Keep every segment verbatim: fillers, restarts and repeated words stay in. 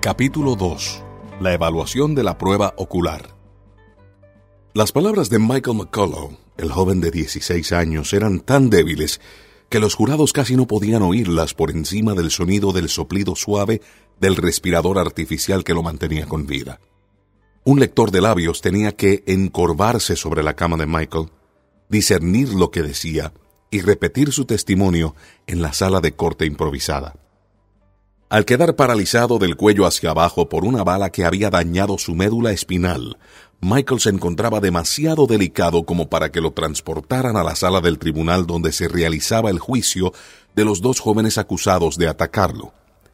Capítulo dos. La evaluación de la prueba ocular. Las palabras de Michael McCullough, el joven de dieciséis años, eran tan débiles que los jurados casi no podían oírlas por encima del sonido del soplido suave del respirador artificial que lo mantenía con vida. Un lector de labios tenía que encorvarse sobre la cama de Michael, discernir lo que decía y repetir su testimonio en la sala de corte improvisada. Al quedar paralizado del cuello hacia abajo por una bala que había dañado su médula espinal, Michael se encontraba demasiado delicado como para que lo transportaran a la sala del tribunal donde se realizaba el juicio de los dos jóvenes acusados de atacarlo.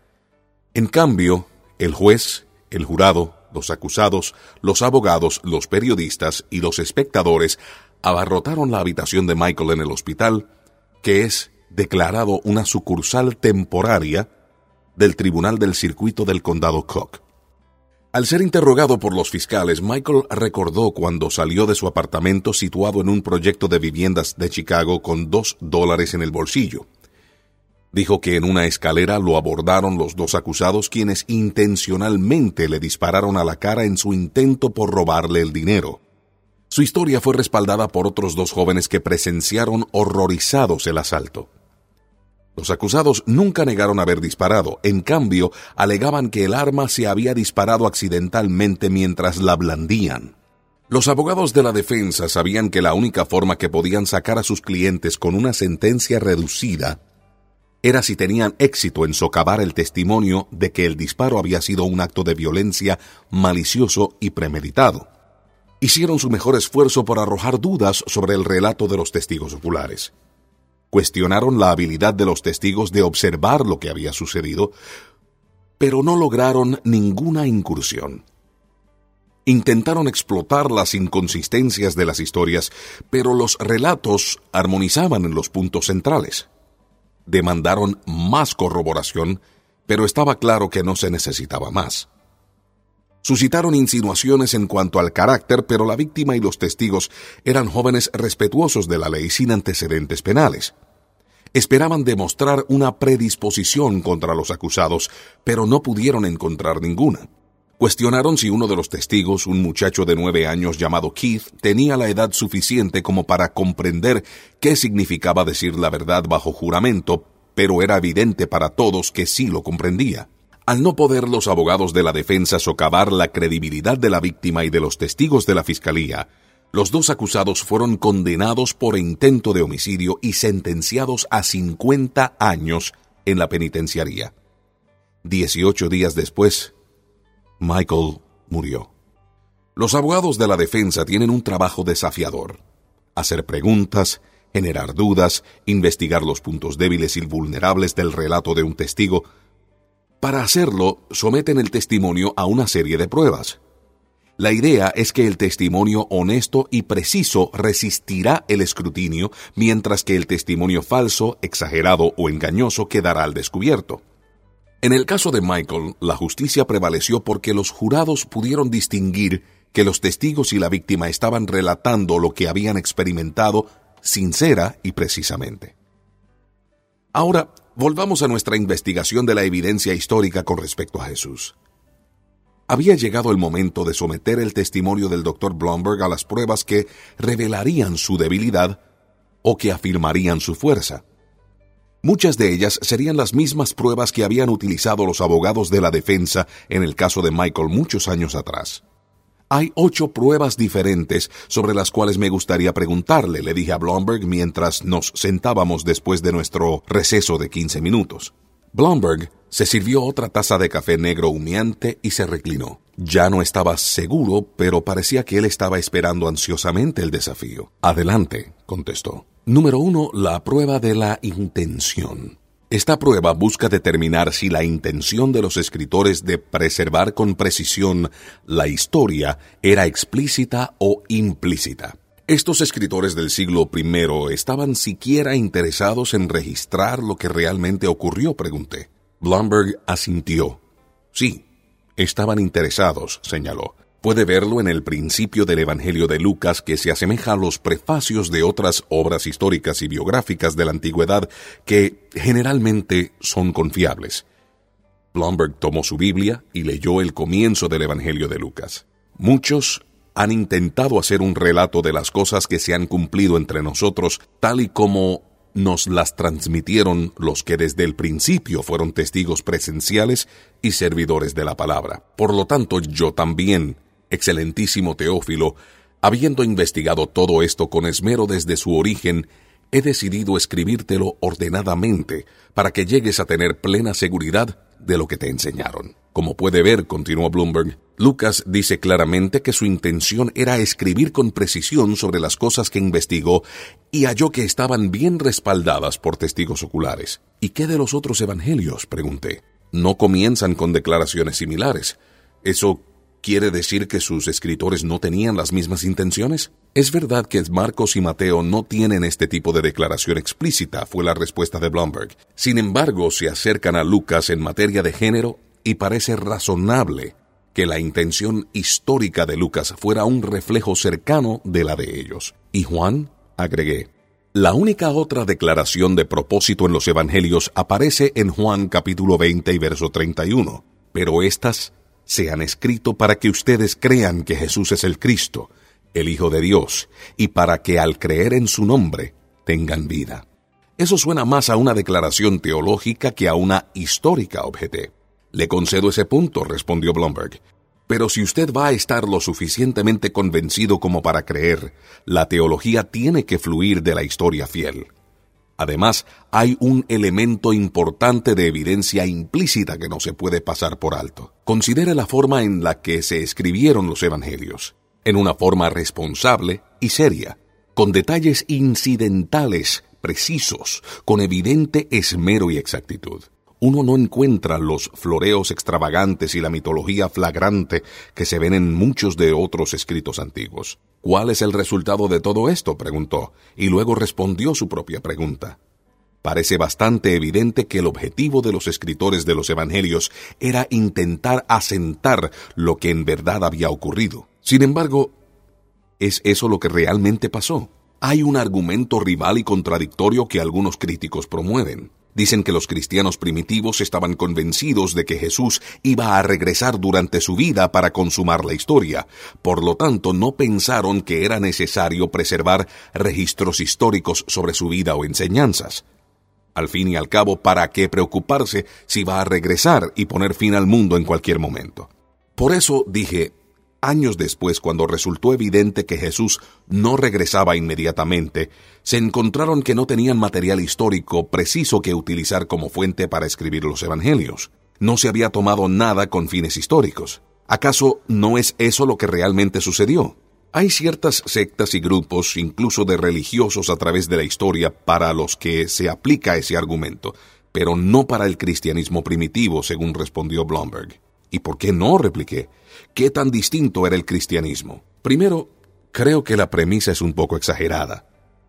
En cambio, el juez, el jurado, los acusados, los abogados, los periodistas y los espectadores abarrotaron la habitación de Michael en el hospital, que es declarado una sucursal temporaria del Tribunal del Circuito del Condado Cook. Al ser interrogado por los fiscales, Michael recordó cuando salió de su apartamento situado en un proyecto de viviendas de Chicago con dos dólares en el bolsillo. Dijo que en una escalera lo abordaron los dos acusados, quienes intencionalmente le dispararon a la cara en su intento por robarle el dinero. Su historia fue respaldada por otros dos jóvenes que presenciaron horrorizados el asalto. Los acusados nunca negaron haber disparado, en cambio, alegaban que el arma se había disparado accidentalmente mientras la blandían. Los abogados de la defensa sabían que la única forma que podían sacar a sus clientes con una sentencia reducida era si tenían éxito en socavar el testimonio de que el disparo había sido un acto de violencia malicioso y premeditado. Hicieron su mejor esfuerzo por arrojar dudas sobre el relato de los testigos oculares. Cuestionaron la habilidad de los testigos de observar lo que había sucedido, pero no lograron ninguna incursión. Intentaron explotar las inconsistencias de las historias, pero los relatos armonizaban en los puntos centrales. Demandaron más corroboración, pero estaba claro que no se necesitaba más. Suscitaron insinuaciones en cuanto al carácter, pero la víctima y los testigos eran jóvenes respetuosos de la ley sin antecedentes penales. Esperaban demostrar una predisposición contra los acusados, pero no pudieron encontrar ninguna. Cuestionaron si uno de los testigos, un muchacho de nueve años llamado Keith, tenía la edad suficiente como para comprender qué significaba decir la verdad bajo juramento, pero era evidente para todos que sí lo comprendía. Al no poder los abogados de la defensa socavar la credibilidad de la víctima y de los testigos de la fiscalía, los dos acusados fueron condenados por intento de homicidio y sentenciados a cincuenta años en la penitenciaría. Dieciocho días después, Michael murió. Los abogados de la defensa tienen un trabajo desafiador: hacer preguntas, generar dudas, investigar los puntos débiles y vulnerables del relato de un testigo. Para hacerlo, someten el testimonio a una serie de pruebas. La idea es que el testimonio honesto y preciso resistirá el escrutinio, mientras que el testimonio falso, exagerado o engañoso quedará al descubierto. En el caso de Michael, la justicia prevaleció porque los jurados pudieron distinguir que los testigos y la víctima estaban relatando lo que habían experimentado sincera y precisamente. Ahora, volvamos a nuestra investigación de la evidencia histórica con respecto a Jesús. Había llegado el momento de someter el testimonio del doctor Blomberg a las pruebas que revelarían su debilidad o que afirmarían su fuerza. Muchas de ellas serían las mismas pruebas que habían utilizado los abogados de la defensa en el caso de Michael muchos años atrás. Hay ocho pruebas diferentes sobre las cuales me gustaría preguntarle, le dije a Blomberg mientras nos sentábamos después de nuestro receso de quince minutos. Blomberg se sirvió otra taza de café negro humeante y se reclinó. Ya no estaba seguro, pero parecía que él estaba esperando ansiosamente el desafío. Adelante, contestó. Número uno, la prueba de la intención. Esta prueba busca determinar si la intención de los escritores de preservar con precisión la historia era explícita o implícita. ¿Estos escritores del siglo primero estaban siquiera interesados en registrar lo que realmente ocurrió?, pregunté. Blomberg asintió. Sí, estaban interesados, señaló. Puede verlo en el principio del Evangelio de Lucas, que se asemeja a los prefacios de otras obras históricas y biográficas de la antigüedad que generalmente son confiables. Blomberg tomó su Biblia y leyó el comienzo del Evangelio de Lucas. Muchos han intentado hacer un relato de las cosas que se han cumplido entre nosotros, tal y como nos las transmitieron los que desde el principio fueron testigos presenciales y servidores de la palabra. Por lo tanto, yo también, excelentísimo Teófilo, habiendo investigado todo esto con esmero desde su origen, he decidido escribírtelo ordenadamente para que llegues a tener plena seguridad de lo que te enseñaron. Como puede ver, continuó Blomberg, Lucas dice claramente que su intención era escribir con precisión sobre las cosas que investigó y halló que estaban bien respaldadas por testigos oculares. ¿Y qué de los otros evangelios?, pregunté. No comienzan con declaraciones similares. ¿Eso quiere decir que sus escritores no tenían las mismas intenciones? Es verdad que Marcos y Mateo no tienen este tipo de declaración explícita, fue la respuesta de Blomberg. Sin embargo, se acercan a Lucas en materia de género y parece razonable que la intención histórica de Lucas fuera un reflejo cercano de la de ellos. ¿Y Juan?, agregué. La única otra declaración de propósito en los evangelios aparece en Juan capítulo veinte y verso treinta y uno, pero estas se han escrito para que ustedes crean que Jesús es el Cristo, el Hijo de Dios, y para que al creer en su nombre tengan vida. Eso suena más a una declaración teológica que a una histórica, objeté. Le concedo ese punto, respondió Blomberg. Pero si usted va a estar lo suficientemente convencido como para creer, la teología tiene que fluir de la historia fiel. Además, hay un elemento importante de evidencia implícita que no se puede pasar por alto. Considere la forma en la que se escribieron los evangelios, en una forma responsable y seria, con detalles incidentales, precisos, con evidente esmero y exactitud. Uno no encuentra los floreos extravagantes y la mitología flagrante que se ven en muchos de otros escritos antiguos. ¿Cuál es el resultado de todo esto?, preguntó, y luego respondió su propia pregunta. Parece bastante evidente que el objetivo de los escritores de los evangelios era intentar asentar lo que en verdad había ocurrido. Sin embargo, ¿es eso lo que realmente pasó? Hay un argumento rival y contradictorio que algunos críticos promueven. Dicen que los cristianos primitivos estaban convencidos de que Jesús iba a regresar durante su vida para consumar la historia. Por lo tanto, no pensaron que era necesario preservar registros históricos sobre su vida o enseñanzas. Al fin y al cabo, ¿para qué preocuparse si va a regresar y poner fin al mundo en cualquier momento? Por eso dije, años después, cuando resultó evidente que Jesús no regresaba inmediatamente, se encontraron que no tenían material histórico preciso que utilizar como fuente para escribir los evangelios. No se había tomado nada con fines históricos. ¿Acaso no es eso lo que realmente sucedió? Hay ciertas sectas y grupos, incluso de religiosos a través de la historia, para los que se aplica ese argumento, pero no para el cristianismo primitivo, según respondió Blomberg. ¿Y por qué no?, repliqué. ¿Qué tan distinto era el cristianismo? Primero, creo que la premisa es un poco exagerada.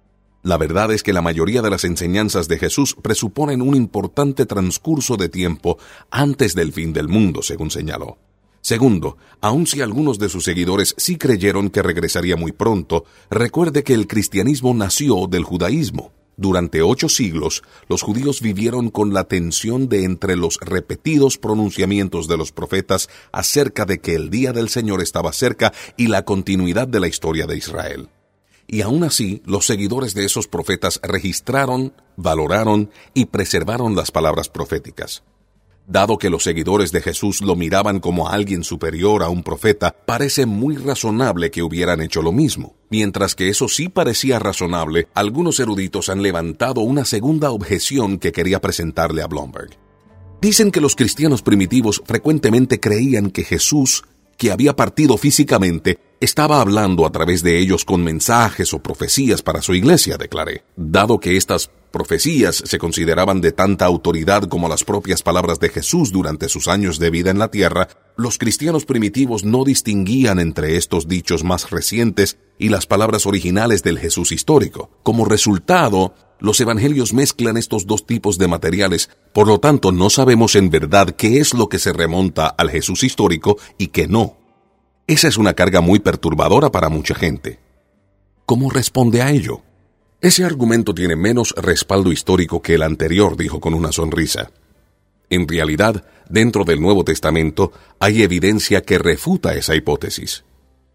La verdad es que la mayoría de las enseñanzas de Jesús presuponen un importante transcurso de tiempo antes del fin del mundo, según señaló. Segundo, aun si algunos de sus seguidores sí creyeron que regresaría muy pronto, recuerde que el cristianismo nació del judaísmo. Durante ocho siglos, los judíos vivieron con la tensión de entre los repetidos pronunciamientos de los profetas acerca de que el día del Señor estaba cerca y la continuidad de la historia de Israel. Y aún así, los seguidores de esos profetas registraron, valoraron y preservaron las palabras proféticas. Dado que los seguidores de Jesús lo miraban como a alguien superior a un profeta, parece muy razonable que hubieran hecho lo mismo. Mientras que eso sí parecía razonable, algunos eruditos han levantado una segunda objeción que quería presentarle a Blomberg. Dicen que los cristianos primitivos frecuentemente creían que Jesús, que había partido físicamente, estaba hablando a través de ellos con mensajes o profecías para su iglesia, declaré. Dado que estas profecías se consideraban de tanta autoridad como las propias palabras de Jesús durante sus años de vida en la tierra, los cristianos primitivos no distinguían entre estos dichos más recientes y las palabras originales del Jesús histórico. Como resultado, los evangelios mezclan estos dos tipos de materiales, por lo tanto no sabemos en verdad qué es lo que se remonta al Jesús histórico y qué no. Esa es una carga muy perturbadora para mucha gente. ¿Cómo responde a ello? Ese argumento tiene menos respaldo histórico que el anterior, dijo con una sonrisa. En realidad, dentro del Nuevo Testamento hay evidencia que refuta esa hipótesis.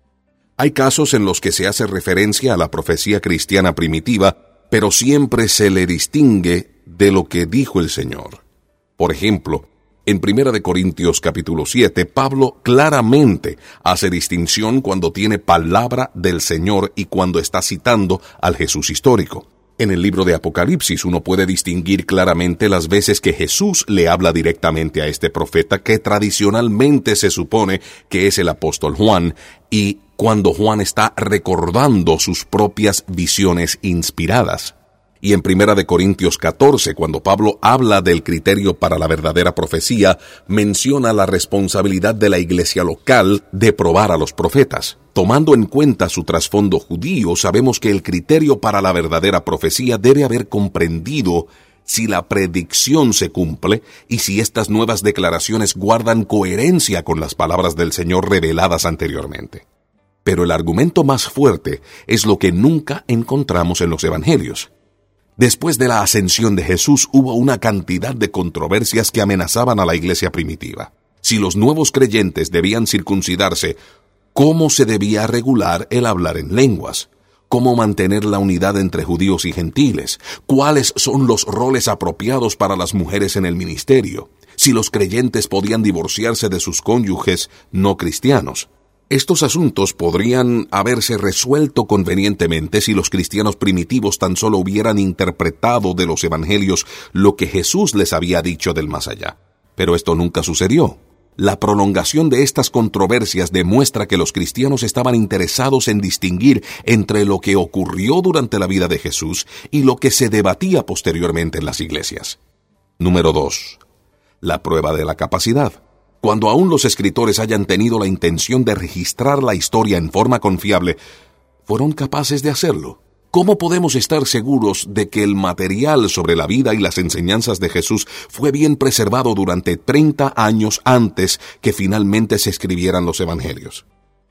Hay casos en los que se hace referencia a la profecía cristiana primitiva, pero siempre se le distingue de lo que dijo el Señor. Por ejemplo, en Primera de Corintios capítulo siete, Pablo claramente hace distinción cuando tiene palabra del Señor y cuando está citando al Jesús histórico. En el libro de Apocalipsis uno puede distinguir claramente las veces que Jesús le habla directamente a este profeta que tradicionalmente se supone que es el apóstol Juan, y cuando Juan está recordando sus propias visiones inspiradas. Y en Primera de Corintios catorce, cuando Pablo habla del criterio para la verdadera profecía, menciona la responsabilidad de la iglesia local de probar a los profetas. Tomando en cuenta su trasfondo judío, sabemos que el criterio para la verdadera profecía debe haber comprendido si la predicción se cumple y si estas nuevas declaraciones guardan coherencia con las palabras del Señor reveladas anteriormente. Pero el argumento más fuerte es lo que nunca encontramos en los evangelios. Después de la ascensión de Jesús hubo una cantidad de controversias que amenazaban a la iglesia primitiva. Si los nuevos creyentes debían circuncidarse, ¿cómo se debía regular el hablar en lenguas? ¿Cómo mantener la unidad entre judíos y gentiles? ¿Cuáles son los roles apropiados para las mujeres en el ministerio? Si los creyentes podían divorciarse de sus cónyuges no cristianos. Estos asuntos podrían haberse resuelto convenientemente si los cristianos primitivos tan solo hubieran interpretado de los evangelios lo que Jesús les había dicho del más allá. Pero esto nunca sucedió. La prolongación de estas controversias demuestra que los cristianos estaban interesados en distinguir entre lo que ocurrió durante la vida de Jesús y lo que se debatía posteriormente en las iglesias. Número dos. La prueba de la capacidad. Cuando aún los escritores hayan tenido la intención de registrar la historia en forma confiable, ¿fueron capaces de hacerlo? ¿Cómo podemos estar seguros de que el material sobre la vida y las enseñanzas de Jesús fue bien preservado durante treinta años antes que finalmente se escribieran los evangelios?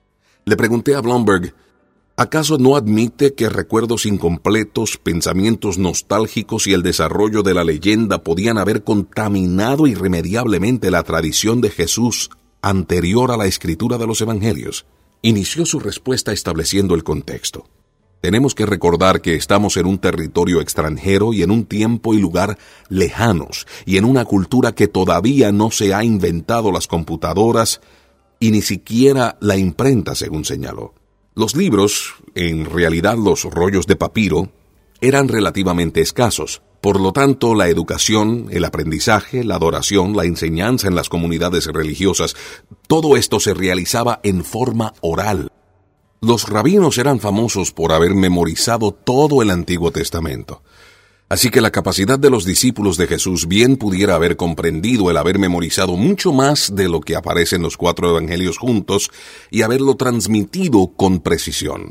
Le pregunté a Blomberg, ¿acaso no admite que recuerdos incompletos, pensamientos nostálgicos y el desarrollo de la leyenda podían haber contaminado irremediablemente la tradición de Jesús anterior a la escritura de los evangelios? Inició su respuesta estableciendo el contexto. Tenemos que recordar que estamos en un territorio extranjero y en un tiempo y lugar lejanos, y en una cultura que todavía no se ha inventado las computadoras y ni siquiera la imprenta, según señaló. Los libros, en realidad los rollos de papiro, eran relativamente escasos. Por lo tanto, la educación, el aprendizaje, la adoración, la enseñanza en las comunidades religiosas, todo esto se realizaba en forma oral. Los rabinos eran famosos por haber memorizado todo el Antiguo Testamento. Así que la capacidad de los discípulos de Jesús bien pudiera haber comprendido el haber memorizado mucho más de lo que aparece en los cuatro evangelios juntos y haberlo transmitido con precisión.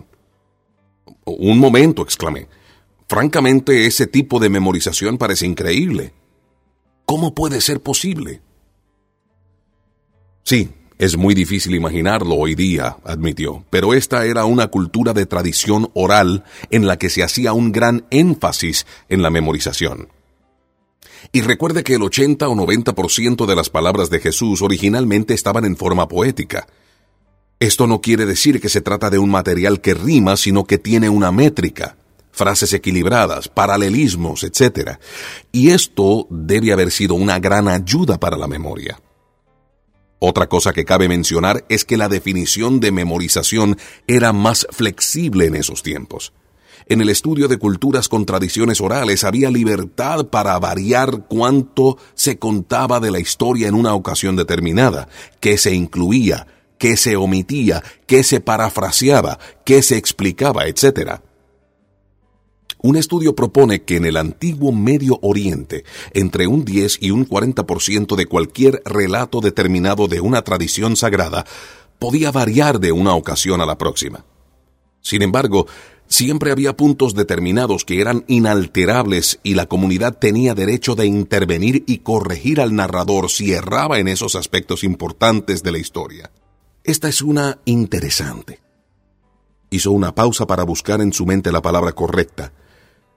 Un momento, exclamé. Francamente, ese tipo de memorización parece increíble. ¿Cómo puede ser posible? Sí, es muy difícil imaginarlo hoy día, admitió, pero esta era una cultura de tradición oral en la que se hacía un gran énfasis en la memorización. Y recuerde que el ochenta o noventa por ciento de las palabras de Jesús originalmente estaban en forma poética. Esto no quiere decir que se trata de un material que rima, sino que tiene una métrica, frases equilibradas, paralelismos, etcétera. Y esto debe haber sido una gran ayuda para la memoria. Otra cosa que cabe mencionar es que la definición de memorización era más flexible en esos tiempos. En el estudio de culturas con tradiciones orales había libertad para variar cuánto se contaba de la historia en una ocasión determinada, qué se incluía, qué se omitía, qué se parafraseaba, qué se explicaba, etcétera. Un estudio propone que en el antiguo Medio Oriente, entre un diez y un cuarenta por ciento de cualquier relato determinado de una tradición sagrada podía variar de una ocasión a la próxima. Sin embargo, siempre había puntos determinados que eran inalterables y la comunidad tenía derecho de intervenir y corregir al narrador si erraba en esos aspectos importantes de la historia. Esta es una interesante. Hizo una pausa para buscar en su mente la palabra correcta.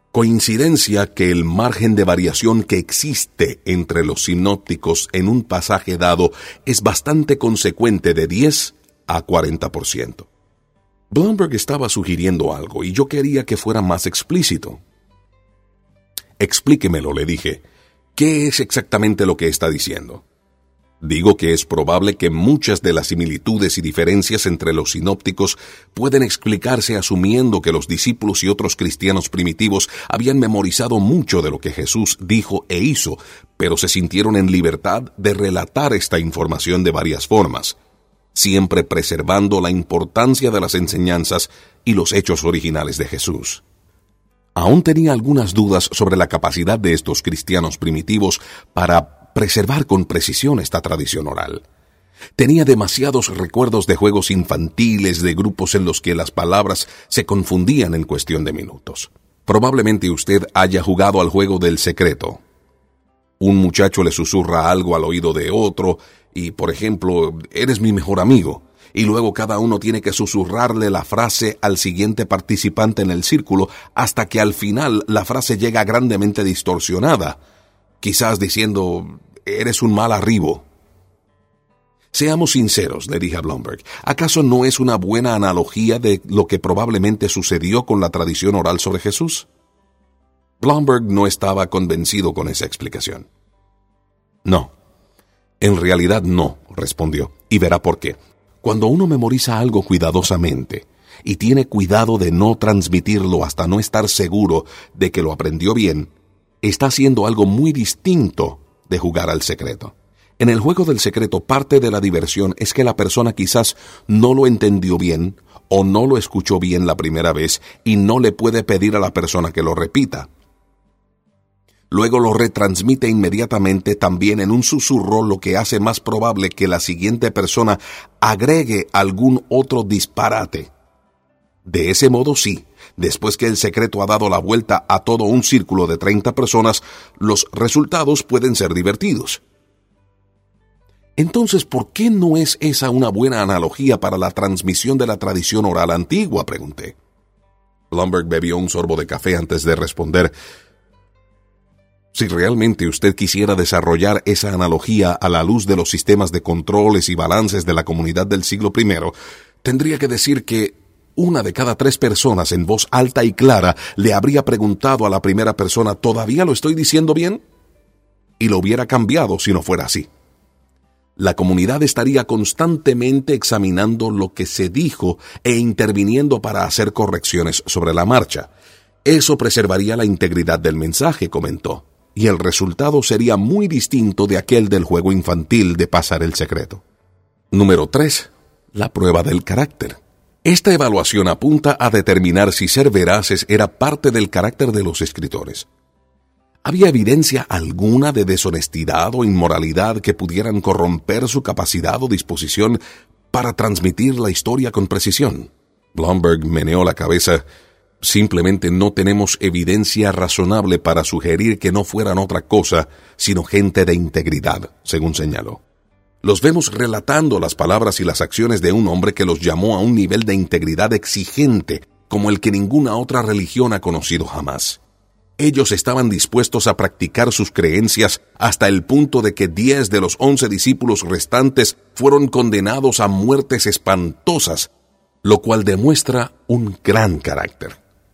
Coincidencia que el margen de variación que existe entre los sinópticos en un pasaje dado es bastante consecuente de diez a cuarenta por ciento. Blomberg estaba sugiriendo algo y yo quería que fuera más explícito. Explíquemelo, le dije. ¿Qué es exactamente lo que está diciendo? Digo que es probable que muchas de las similitudes y diferencias entre los sinópticos pueden explicarse asumiendo que los discípulos y otros cristianos primitivos habían memorizado mucho de lo que Jesús dijo e hizo, pero se sintieron en libertad de relatar esta información de varias formas, siempre preservando la importancia de las enseñanzas y los hechos originales de Jesús. Aún tenía algunas dudas sobre la capacidad de estos cristianos primitivos para preservar con precisión esta tradición oral. Tenía demasiados recuerdos de juegos infantiles, de grupos en los que las palabras se confundían en cuestión de minutos. Probablemente usted haya jugado al juego del secreto. Un muchacho le susurra algo al oído de otro y, por ejemplo, eres mi mejor amigo, y luego cada uno tiene que susurrarle la frase al siguiente participante en el círculo hasta que al final la frase llega grandemente distorsionada, quizás diciendo, eres un mal arribo. Seamos sinceros, le dije a Blomberg, ¿acaso no es una buena analogía de lo que probablemente sucedió con la tradición oral sobre Jesús? Blomberg no estaba convencido con esa explicación. No, en realidad no, respondió, y verá por qué. Cuando uno memoriza algo cuidadosamente y tiene cuidado de no transmitirlo hasta no estar seguro de que lo aprendió bien, está haciendo algo muy distinto de jugar al secreto. En el juego del secreto, parte de la diversión es que la persona quizás no lo entendió bien o no lo escuchó bien la primera vez y no le puede pedir a la persona que lo repita. Luego lo retransmite inmediatamente también en un susurro, lo que hace más probable que la siguiente persona agregue algún otro disparate. De ese modo, sí, después que el secreto ha dado la vuelta a todo un círculo de treinta personas, los resultados pueden ser divertidos. Entonces, ¿por qué no es esa una buena analogía para la transmisión de la tradición oral antigua?, pregunté. Blomberg bebió un sorbo de café antes de responder. Si realmente usted quisiera desarrollar esa analogía a la luz de los sistemas de controles y balances de la comunidad del siglo primero, tendría que decir que una de cada tres personas en voz alta y clara le habría preguntado a la primera persona, ¿todavía lo estoy diciendo bien?, y lo hubiera cambiado si no fuera así. La comunidad estaría constantemente examinando lo que se dijo e interviniendo para hacer correcciones sobre la marcha. Eso preservaría la integridad del mensaje, comentó, y el resultado sería muy distinto de aquel del juego infantil de pasar el secreto. Número tres. La prueba del carácter. Esta evaluación apunta a determinar si ser veraces era parte del carácter de los escritores. ¿Había evidencia alguna de deshonestidad o inmoralidad que pudieran corromper su capacidad o disposición para transmitir la historia con precisión? Blomberg meneó la cabeza. Simplemente no tenemos evidencia razonable para sugerir que no fueran otra cosa sino gente de integridad, según señaló. Los vemos relatando las palabras y las acciones de un hombre que los llamó a un nivel de integridad exigente, como el que ninguna otra religión ha conocido jamás. Ellos estaban dispuestos a practicar sus creencias hasta el punto de que diez de los once discípulos restantes fueron condenados a muertes espantosas, lo cual demuestra un gran carácter.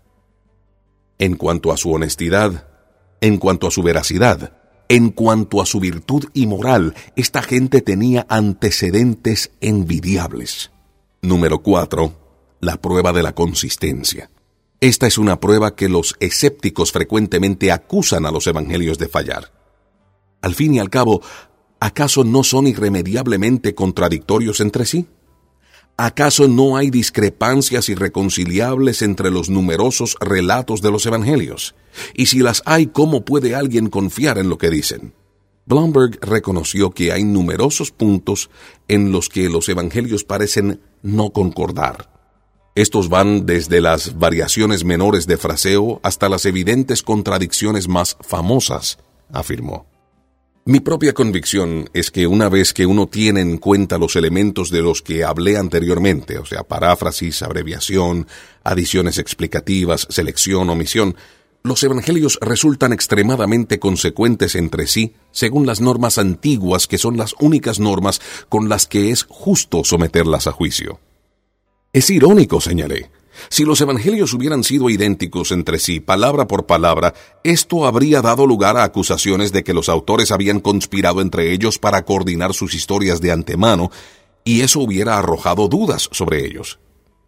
En cuanto a su honestidad, en cuanto a su veracidad, en cuanto a su virtud y moral, esta gente tenía antecedentes envidiables. Número cuatro. La prueba de la consistencia. Esta es una prueba que los escépticos frecuentemente acusan a los evangelios de fallar. Al fin y al cabo, ¿acaso no son irremediablemente contradictorios entre sí? ¿Acaso no hay discrepancias irreconciliables entre los numerosos relatos de los evangelios? Y si las hay, ¿cómo puede alguien confiar en lo que dicen? Blomberg reconoció que hay numerosos puntos en los que los evangelios parecen no concordar. Estos van desde las variaciones menores de fraseo hasta las evidentes contradicciones más famosas, afirmó. Mi propia convicción es que una vez que uno tiene en cuenta los elementos de los que hablé anteriormente, o sea, paráfrasis, abreviación, adiciones explicativas, selección, omisión, los evangelios resultan extremadamente consecuentes entre sí, según las normas antiguas, que son las únicas normas con las que es justo someterlas a juicio. Es irónico, señalé. Si los evangelios hubieran sido idénticos entre sí, palabra por palabra, esto habría dado lugar a acusaciones de que los autores habían conspirado entre ellos para coordinar sus historias de antemano, y eso hubiera arrojado dudas sobre ellos.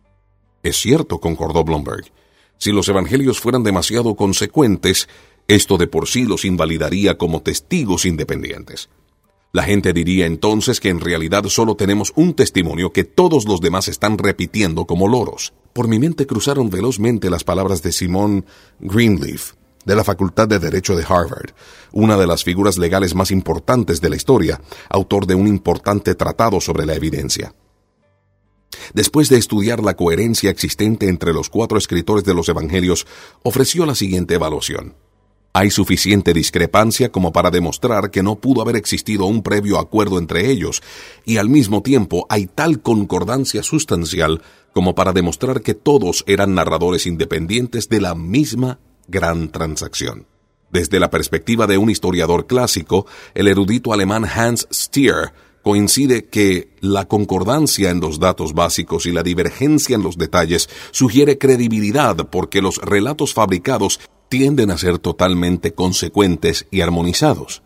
Es cierto, concordó Blomberg. Si los evangelios fueran demasiado consecuentes, esto de por sí los invalidaría como testigos independientes. La gente diría entonces que en realidad solo tenemos un testimonio que todos los demás están repitiendo como loros. Por mi mente cruzaron velozmente las palabras de Simon Greenleaf, de la Facultad de Derecho de Harvard, una de las figuras legales más importantes de la historia, autor de un importante tratado sobre la evidencia. Después de estudiar la coherencia existente entre los cuatro escritores de los evangelios, ofreció la siguiente evaluación. Hay suficiente discrepancia como para demostrar que no pudo haber existido un previo acuerdo entre ellos, y al mismo tiempo hay tal concordancia sustancial como para demostrar que todos eran narradores independientes de la misma gran transacción. Desde la perspectiva de un historiador clásico, el erudito alemán Hans Stier coincide que la concordancia en los datos básicos y la divergencia en los detalles sugiere credibilidad porque los relatos fabricados tienden a ser totalmente consecuentes y armonizados.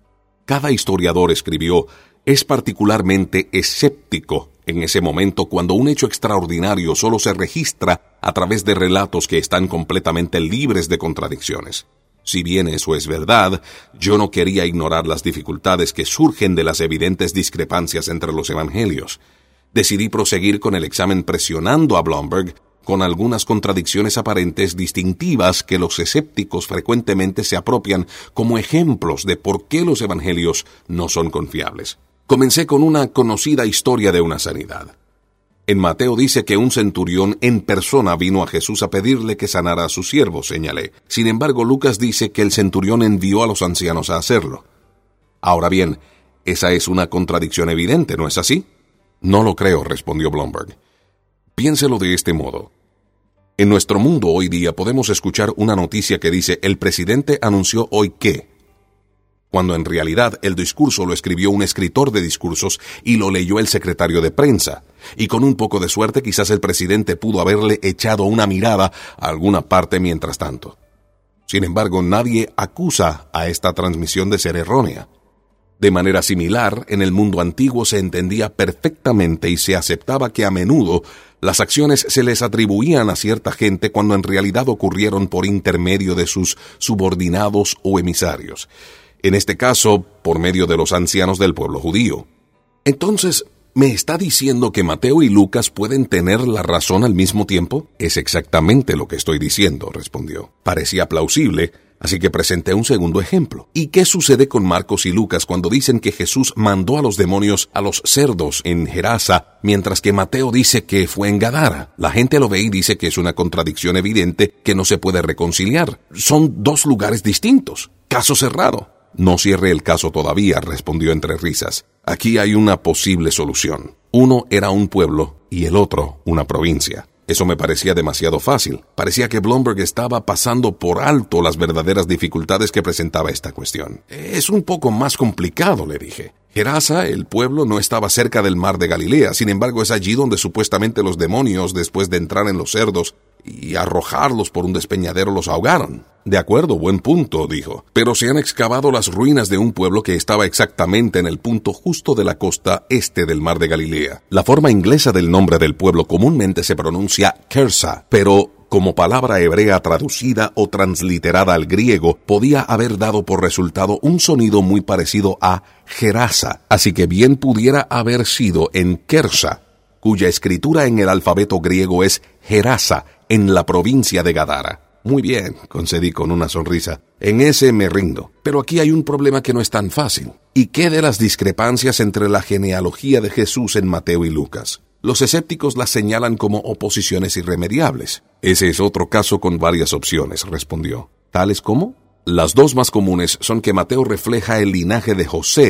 Cada historiador, escribió, es particularmente escéptico en ese momento cuando un hecho extraordinario solo se registra a través de relatos que están completamente libres de contradicciones. Si bien eso es verdad, yo no quería ignorar las dificultades que surgen de las evidentes discrepancias entre los evangelios. Decidí proseguir con el examen presionando a Blomberg con algunas contradicciones aparentes distintivas que los escépticos frecuentemente se apropian como ejemplos de por qué los evangelios no son confiables. Comencé con una conocida historia de una sanidad. En Mateo dice que un centurión en persona vino a Jesús a pedirle que sanara a su siervo, señalé. Sin embargo, Lucas dice que el centurión envió a los ancianos a hacerlo. Ahora bien, esa es una contradicción evidente, ¿no es así? No lo creo, respondió Blomberg. Piénselo de este modo. En nuestro mundo hoy día podemos escuchar una noticia que dice el presidente anunció hoy que, cuando en realidad el discurso lo escribió un escritor de discursos y lo leyó el secretario de prensa, y con un poco de suerte quizás el presidente pudo haberle echado una mirada a alguna parte mientras tanto. Sin embargo, nadie acusa a esta transmisión de ser errónea. De manera similar, en el mundo antiguo se entendía perfectamente y se aceptaba que a menudo las acciones se les atribuían a cierta gente cuando en realidad ocurrieron por intermedio de sus subordinados o emisarios. En este caso, por medio de los ancianos del pueblo judío. Entonces, ¿me está diciendo que Mateo y Lucas pueden tener la razón al mismo tiempo? Es exactamente lo que estoy diciendo, respondió. Parecía plausible, así que presenté un segundo ejemplo. ¿Y qué sucede con Marcos y Lucas cuando dicen que Jesús mandó a los demonios a los cerdos en Gerasa, mientras que Mateo dice que fue en Gadara? La gente lo ve y dice que es una contradicción evidente que no se puede reconciliar. Son dos lugares distintos. Caso cerrado. No cierre el caso todavía, respondió entre risas. Aquí hay una posible solución. Uno era un pueblo y el otro una provincia. Eso me parecía demasiado fácil. Parecía que Blomberg estaba pasando por alto las verdaderas dificultades que presentaba esta cuestión. Es un poco más complicado, le dije. Gerasa, el pueblo, no estaba cerca del mar de Galilea. Sin embargo, es allí donde supuestamente los demonios, después de entrar en los cerdos y arrojarlos por un despeñadero, los ahogaron. De acuerdo, buen punto, dijo. Pero se han excavado las ruinas de un pueblo que estaba exactamente en el punto justo de la costa este del mar de Galilea. La forma inglesa del nombre del pueblo comúnmente se pronuncia Kersa, pero como palabra hebrea traducida o transliterada al griego, podía haber dado por resultado un sonido muy parecido a Gerasa, así que bien pudiera haber sido en Kersa, cuya escritura en el alfabeto griego es Gerasa, en la provincia de Gadara. Muy bien, concedí con una sonrisa. En ese me rindo. Pero aquí hay un problema que no es tan fácil. ¿Y qué de las discrepancias entre la genealogía de Jesús en Mateo y Lucas? Los escépticos las señalan como oposiciones irremediables. Ese es otro caso con varias opciones, respondió. ¿Tales como? Las dos más comunes son que Mateo refleja el linaje de José,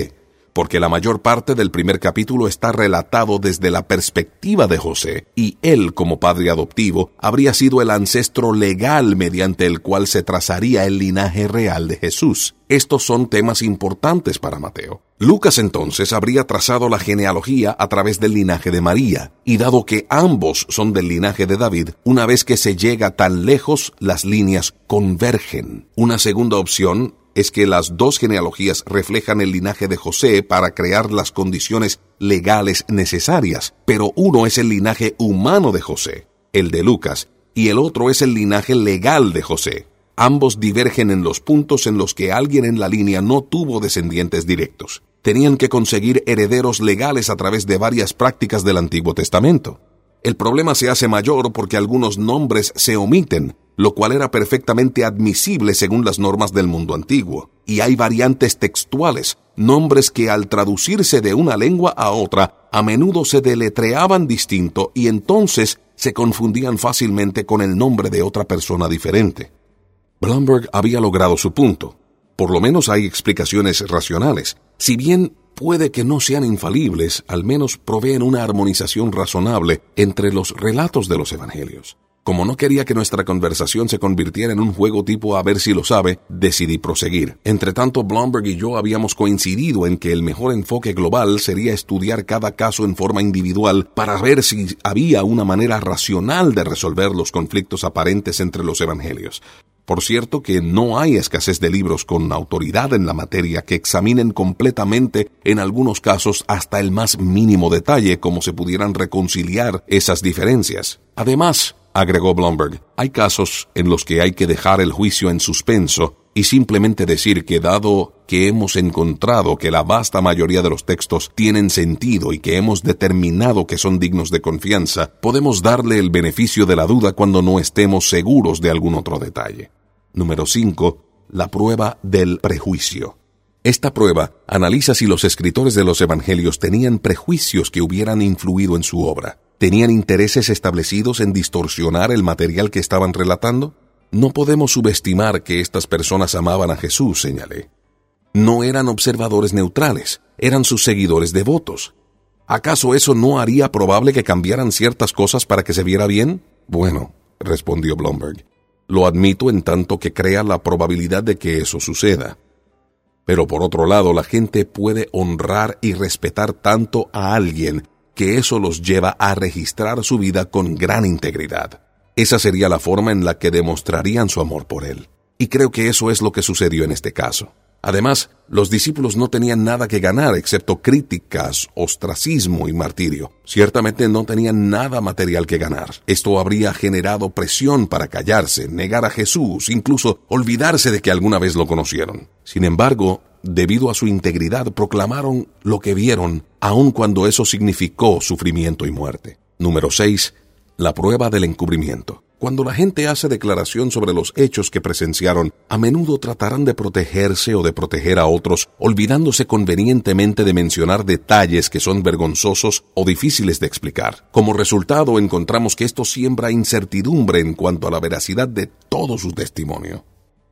porque la mayor parte del primer capítulo está relatado desde la perspectiva de José, y él, como padre adoptivo, habría sido el ancestro legal mediante el cual se trazaría el linaje real de Jesús. Estos son temas importantes para Mateo. Lucas entonces habría trazado la genealogía a través del linaje de María, y dado que ambos son del linaje de David, una vez que se llega tan lejos, las líneas convergen. Una segunda opción es que las dos genealogías reflejan el linaje de José para crear las condiciones legales necesarias, pero uno es el linaje humano de José, el de Lucas, y el otro es el linaje legal de José. Ambos divergen en los puntos en los que alguien en la línea no tuvo descendientes directos. Tenían que conseguir herederos legales a través de varias prácticas del Antiguo Testamento. El problema se hace mayor porque algunos nombres se omiten, lo cual era perfectamente admisible según las normas del mundo antiguo. Y hay variantes textuales, nombres que al traducirse de una lengua a otra, a menudo se deletreaban distinto y entonces se confundían fácilmente con el nombre de otra persona diferente. Blomberg había logrado su punto. Por lo menos hay explicaciones racionales. Si bien puede que no sean infalibles, al menos proveen una armonización razonable entre los relatos de los evangelios. Como no quería que nuestra conversación se convirtiera en un juego tipo a ver si lo sabe, decidí proseguir. Entretanto, Blomberg y yo habíamos coincidido en que el mejor enfoque global sería estudiar cada caso en forma individual para ver si había una manera racional de resolver los conflictos aparentes entre los evangelios. Por cierto que no hay escasez de libros con autoridad en la materia que examinen completamente, en algunos casos hasta el más mínimo detalle, cómo se pudieran reconciliar esas diferencias. Además, agregó Blomberg, hay casos en los que hay que dejar el juicio en suspenso y simplemente decir que dado que hemos encontrado que la vasta mayoría de los textos tienen sentido y que hemos determinado que son dignos de confianza, podemos darle el beneficio de la duda cuando no estemos seguros de algún otro detalle. Número cinco. La prueba del prejuicio. Esta prueba analiza si los escritores de los evangelios tenían prejuicios que hubieran influido en su obra. ¿Tenían intereses establecidos en distorsionar el material que estaban relatando? No podemos subestimar que estas personas amaban a Jesús, señalé. No eran observadores neutrales, eran sus seguidores devotos. ¿Acaso eso no haría probable que cambiaran ciertas cosas para que se viera bien? Bueno, respondió Blomberg, lo admito en tanto que crea la probabilidad de que eso suceda. Pero por otro lado, la gente puede honrar y respetar tanto a alguien que eso los lleva a registrar su vida con gran integridad. Esa sería la forma en la que demostrarían su amor por él. Y creo que eso es lo que sucedió en este caso. Además, los discípulos no tenían nada que ganar excepto críticas, ostracismo y martirio. Ciertamente no tenían nada material que ganar. Esto habría generado presión para callarse, negar a Jesús, incluso olvidarse de que alguna vez lo conocieron. Sin embargo, debido a su integridad, proclamaron lo que vieron, aun cuando eso significó sufrimiento y muerte. Número seis. La prueba del encubrimiento. Cuando la gente hace declaración sobre los hechos que presenciaron, a menudo tratarán de protegerse o de proteger a otros, olvidándose convenientemente de mencionar detalles que son vergonzosos o difíciles de explicar. Como resultado, encontramos que esto siembra incertidumbre en cuanto a la veracidad de todo su testimonio.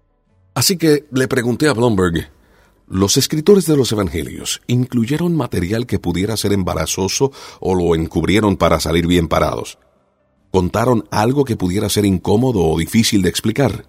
Así que le pregunté a Blomberg, ¿los escritores de los evangelios incluyeron material que pudiera ser embarazoso o lo encubrieron para salir bien parados? ¿Contaron algo que pudiera ser incómodo o difícil de explicar?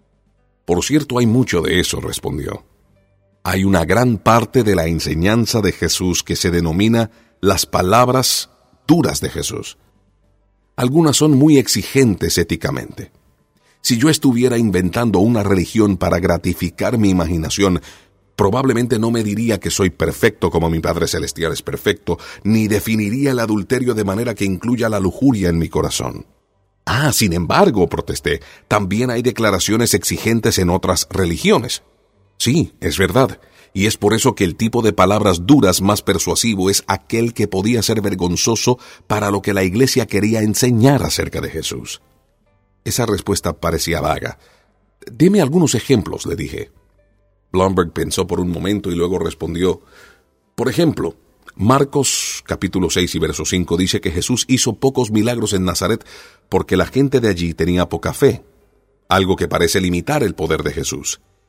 Por cierto, hay mucho de eso, respondió. Hay una gran parte de la enseñanza de Jesús que se denomina las palabras duras de Jesús. Algunas son muy exigentes éticamente. Si yo estuviera inventando una religión para gratificar mi imaginación, probablemente no me diría que soy perfecto como mi Padre Celestial es perfecto, ni definiría el adulterio de manera que incluya la lujuria en mi corazón. Ah, sin embargo, protesté, también hay declaraciones exigentes en otras religiones. Sí, es verdad, y es por eso que el tipo de palabras duras más persuasivo es aquel que podía ser vergonzoso para lo que la Iglesia quería enseñar acerca de Jesús. Esa respuesta parecía vaga. Deme algunos ejemplos, le dije. Blomberg pensó por un momento y luego respondió, por ejemplo, Marcos capítulo seis y verso cinco dice que Jesús hizo pocos milagros en Nazaret porque la gente de allí tenía poca fe, algo que parece limitar el poder de Jesús.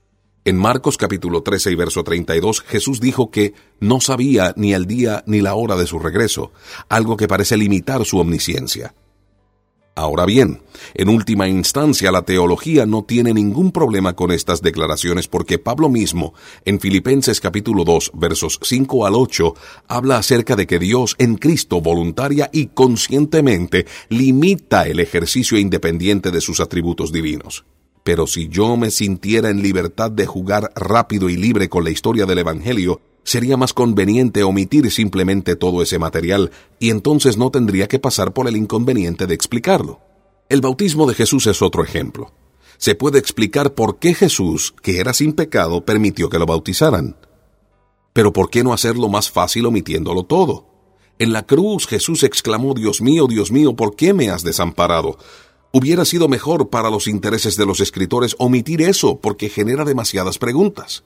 En Marcos capítulo trece y verso treinta y dos, Jesús dijo que no sabía ni el día ni la hora de su regreso, algo que parece limitar su omnisciencia. Ahora bien, en última instancia, la teología no tiene ningún problema con estas declaraciones porque Pablo mismo, en Filipenses capítulo dos, versos cinco al ocho, habla acerca de que Dios en Cristo voluntaria y conscientemente limita el ejercicio independiente de sus atributos divinos. Pero si yo me sintiera en libertad de jugar rápido y libre con la historia del Evangelio, sería más conveniente omitir simplemente todo ese material y entonces no tendría que pasar por el inconveniente de explicarlo. El bautismo de Jesús es otro ejemplo. Se puede explicar por qué Jesús, que era sin pecado, permitió que lo bautizaran. Pero ¿por qué no hacerlo más fácil omitiéndolo todo? En la cruz Jesús exclamó: Dios mío, Dios mío, ¿por qué me has desamparado? Hubiera sido mejor para los intereses de los escritores omitir eso porque genera demasiadas preguntas.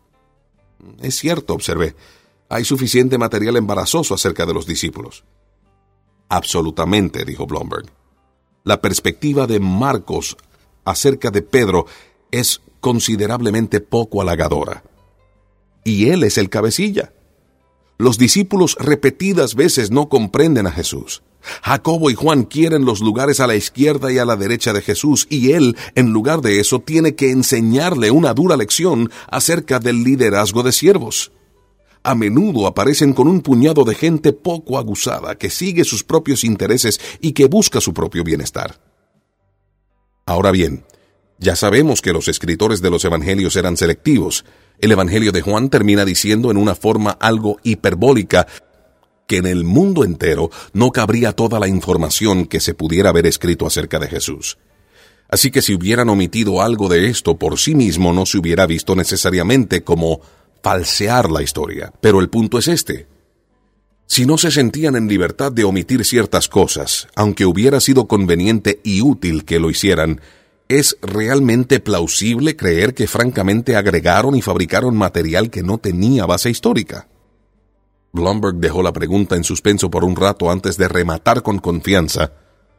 Es cierto, observé, hay suficiente material embarazoso acerca de los discípulos. Absolutamente, dijo Blomberg. La perspectiva de Marcos acerca de Pedro es considerablemente poco halagadora. Y él es el cabecilla. Los discípulos repetidas veces no comprenden a Jesús. Jacobo y Juan quieren los lugares a la izquierda y a la derecha de Jesús, y él, en lugar de eso, tiene que enseñarle una dura lección acerca del liderazgo de siervos. A menudo aparecen con un puñado de gente poco aguzada que sigue sus propios intereses y que busca su propio bienestar. Ahora bien, ya sabemos que los escritores de los evangelios eran selectivos. El evangelio de Juan termina diciendo en una forma algo hiperbólica que en el mundo entero no cabría toda la información que se pudiera haber escrito acerca de Jesús. Así que si hubieran omitido algo de esto por sí mismo, no se hubiera visto necesariamente como falsear la historia. Pero el punto es este. Si no se sentían en libertad de omitir ciertas cosas, aunque hubiera sido conveniente y útil que lo hicieran, ¿es realmente plausible creer que francamente agregaron y fabricaron material que no tenía base histórica? Blomberg dejó la pregunta en suspenso por un rato antes de rematar con confianza.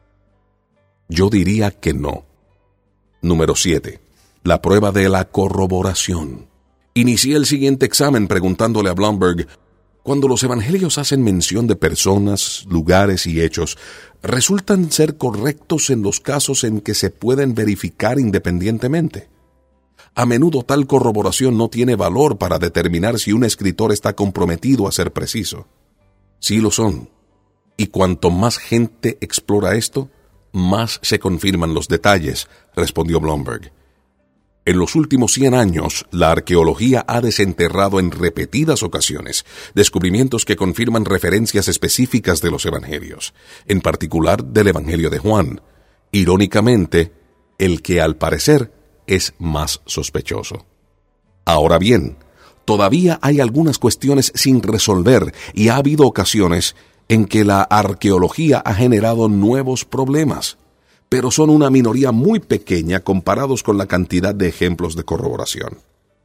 Yo diría que no. Número siete. La prueba de la corroboración. Inicié el siguiente examen preguntándole a Blomberg: cuando los evangelios hacen mención de personas, lugares y hechos, ¿resultan ser correctos en los casos en que se pueden verificar independientemente? A menudo tal corroboración no tiene valor para determinar si un escritor está comprometido a ser preciso. Sí lo son. Y cuanto más gente explora esto, más se confirman los detalles, respondió Blomberg. En los últimos cien años, la arqueología ha desenterrado en repetidas ocasiones descubrimientos que confirman referencias específicas de los evangelios, en particular del Evangelio de Juan. Irónicamente, el que al parecer es más sospechoso. Ahora bien, todavía hay algunas cuestiones sin resolver y ha habido ocasiones en que la arqueología ha generado nuevos problemas, pero son una minoría muy pequeña comparados con la cantidad de ejemplos de corroboración.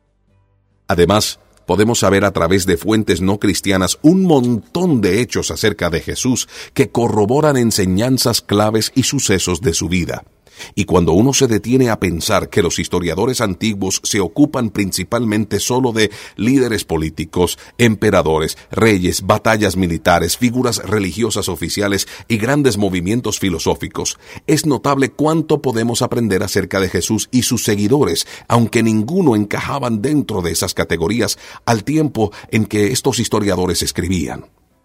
Además, podemos saber a través de fuentes no cristianas un montón de hechos acerca de Jesús que corroboran enseñanzas claves y sucesos de su vida. Y cuando uno se detiene a pensar que los historiadores antiguos se ocupan principalmente solo de líderes políticos, emperadores, reyes, batallas militares, figuras religiosas oficiales y grandes movimientos filosóficos, es notable cuánto podemos aprender acerca de Jesús y sus seguidores, aunque ninguno encajaban dentro de esas categorías al tiempo en que estos historiadores escribían.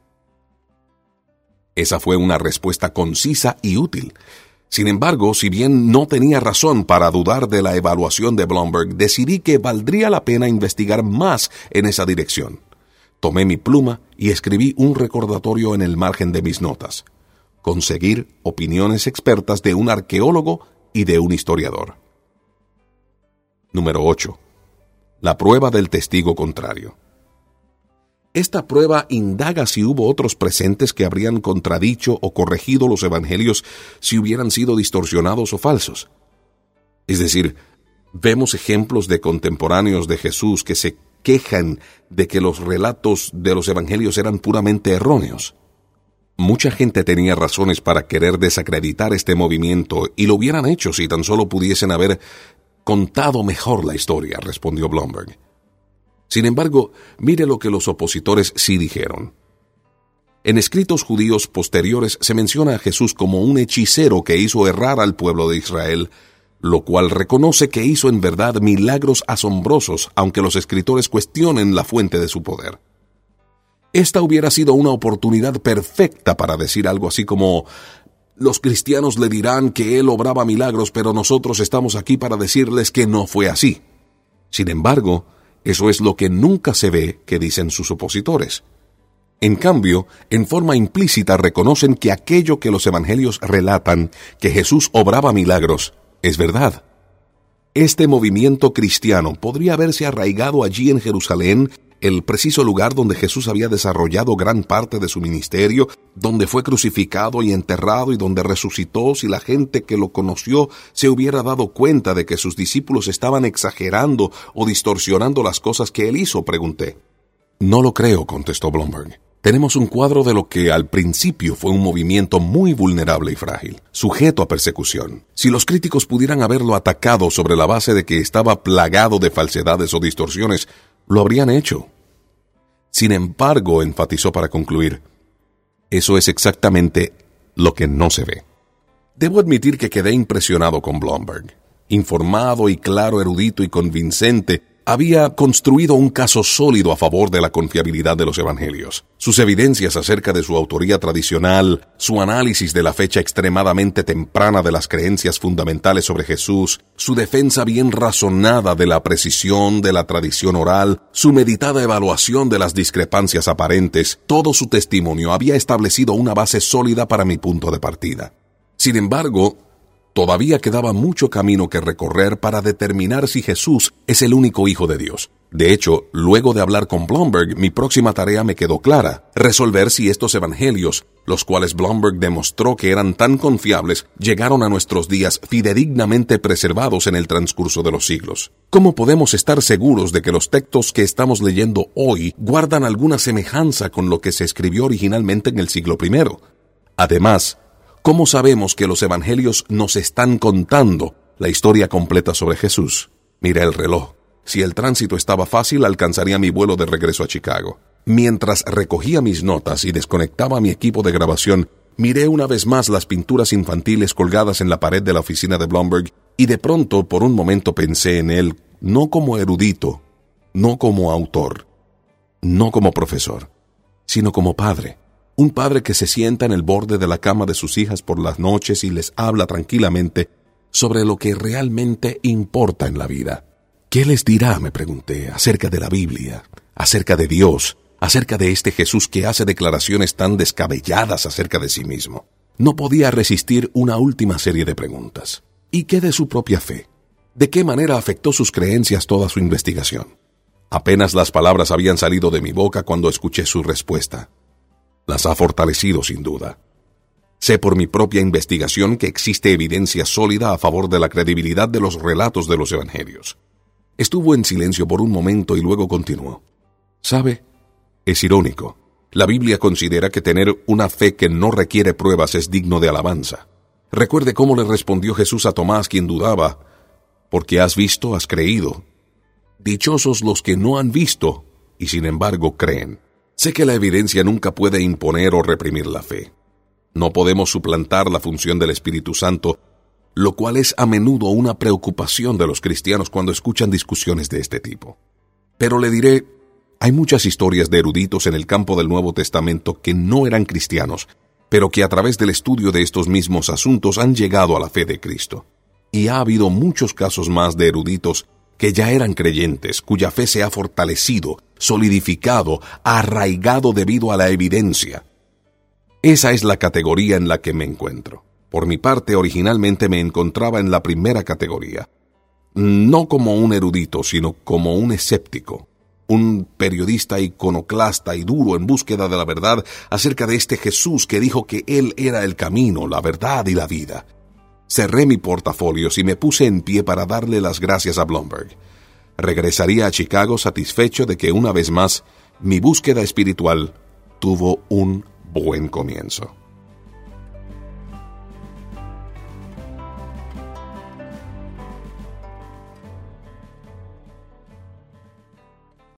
Esa fue una respuesta concisa y útil. Sin embargo, si bien no tenía razón para dudar de la evaluación de Blomberg, decidí que valdría la pena investigar más en esa dirección. Tomé mi pluma y escribí un recordatorio en el margen de mis notas: conseguir opiniones expertas de un arqueólogo y de un historiador. Número ocho. La prueba del testigo contrario. Esta prueba indaga si hubo otros presentes que habrían contradicho o corregido los evangelios si hubieran sido distorsionados o falsos. Es decir, vemos ejemplos de contemporáneos de Jesús que se quejan de que los relatos de los evangelios eran puramente erróneos. Mucha gente tenía razones para querer desacreditar este movimiento y lo hubieran hecho si tan solo pudiesen haber contado mejor la historia, respondió Blomberg. Sin embargo, mire lo que los opositores sí dijeron. En escritos judíos posteriores se menciona a Jesús como un hechicero que hizo errar al pueblo de Israel, lo cual reconoce que hizo en verdad milagros asombrosos, aunque los escritores cuestionen la fuente de su poder. Esta hubiera sido una oportunidad perfecta para decir algo así como: los cristianos le dirán que él obraba milagros, pero nosotros estamos aquí para decirles que no fue así. Sin embargo, eso es lo que nunca se ve que dicen sus opositores. En cambio, en forma implícita reconocen que aquello que los evangelios relatan, que Jesús obraba milagros, es verdad. Este movimiento cristiano podría haberse arraigado allí en Jerusalén, el preciso lugar donde Jesús había desarrollado gran parte de su ministerio, donde fue crucificado y enterrado y donde resucitó, si la gente que lo conoció se hubiera dado cuenta de que sus discípulos estaban exagerando o distorsionando las cosas que él hizo, pregunté. No lo creo, contestó Blomberg. Tenemos un cuadro de lo que al principio fue un movimiento muy vulnerable y frágil, sujeto a persecución. Si los críticos pudieran haberlo atacado sobre la base de que estaba plagado de falsedades o distorsiones, lo habrían hecho. Sin embargo, enfatizó para concluir, eso es exactamente lo que no se ve. Debo admitir que quedé impresionado con Blomberg. Informado y claro, erudito y convincente, había construido un caso sólido a favor de la confiabilidad de los evangelios. Sus evidencias acerca de su autoría tradicional, su análisis de la fecha extremadamente temprana de las creencias fundamentales sobre Jesús, su defensa bien razonada de la precisión de la tradición oral, su meditada evaluación de las discrepancias aparentes, todo su testimonio había establecido una base sólida para mi punto de partida. Sin embargo, todavía quedaba mucho camino que recorrer para determinar si Jesús es el único Hijo de Dios. De hecho, luego de hablar con Blomberg, mi próxima tarea me quedó clara: resolver si estos evangelios, los cuales Blomberg demostró que eran tan confiables, llegaron a nuestros días fidedignamente preservados en el transcurso de los siglos. ¿Cómo podemos estar seguros de que los textos que estamos leyendo hoy guardan alguna semejanza con lo que se escribió originalmente en el siglo primero? Además, ¿cómo sabemos que los evangelios nos están contando la historia completa sobre Jesús? Miré el reloj. Si el tránsito estaba fácil, alcanzaría mi vuelo de regreso a Chicago. Mientras recogía mis notas y desconectaba mi equipo de grabación, miré una vez más las pinturas infantiles colgadas en la pared de la oficina de Blomberg y de pronto, por un momento, pensé en él no como erudito, no como autor, no como profesor, sino como padre. Un padre que se sienta en el borde de la cama de sus hijas por las noches y les habla tranquilamente sobre lo que realmente importa en la vida. ¿Qué les dirá?, me pregunté, acerca de la Biblia, acerca de Dios, acerca de este Jesús que hace declaraciones tan descabelladas acerca de sí mismo. No podía resistir una última serie de preguntas. ¿Y qué de su propia fe? ¿De qué manera afectó sus creencias toda su investigación? Apenas las palabras habían salido de mi boca cuando escuché su respuesta. Las ha fortalecido, sin duda. Sé por mi propia investigación que existe evidencia sólida a favor de la credibilidad de los relatos de los evangelios. Estuvo en silencio por un momento y luego continuó. ¿Sabe? Es irónico. La Biblia considera que tener una fe que no requiere pruebas es digno de alabanza. Recuerde cómo le respondió Jesús a Tomás, quien dudaba. Porque has visto, has creído. Dichosos los que no han visto y sin embargo creen. Sé que la evidencia nunca puede imponer o reprimir la fe. No podemos suplantar la función del Espíritu Santo, lo cual es a menudo una preocupación de los cristianos cuando escuchan discusiones de este tipo. Pero le diré, hay muchas historias de eruditos en el campo del Nuevo Testamento que no eran cristianos, pero que a través del estudio de estos mismos asuntos han llegado a la fe de Cristo. Y ha habido muchos casos más de eruditos que ya eran creyentes, cuya fe se ha fortalecido, solidificado, arraigado debido a la evidencia. Esa es la categoría en la que me encuentro. Por mi parte, originalmente me encontraba en la primera categoría. No como un erudito, sino como un escéptico. Un periodista iconoclasta y duro en búsqueda de la verdad acerca de este Jesús que dijo que Él era el camino, la verdad y la vida. Cerré mi portafolio y me puse en pie para darle las gracias a Blomberg. Regresaría a Chicago satisfecho de que una vez más mi búsqueda espiritual tuvo un buen comienzo.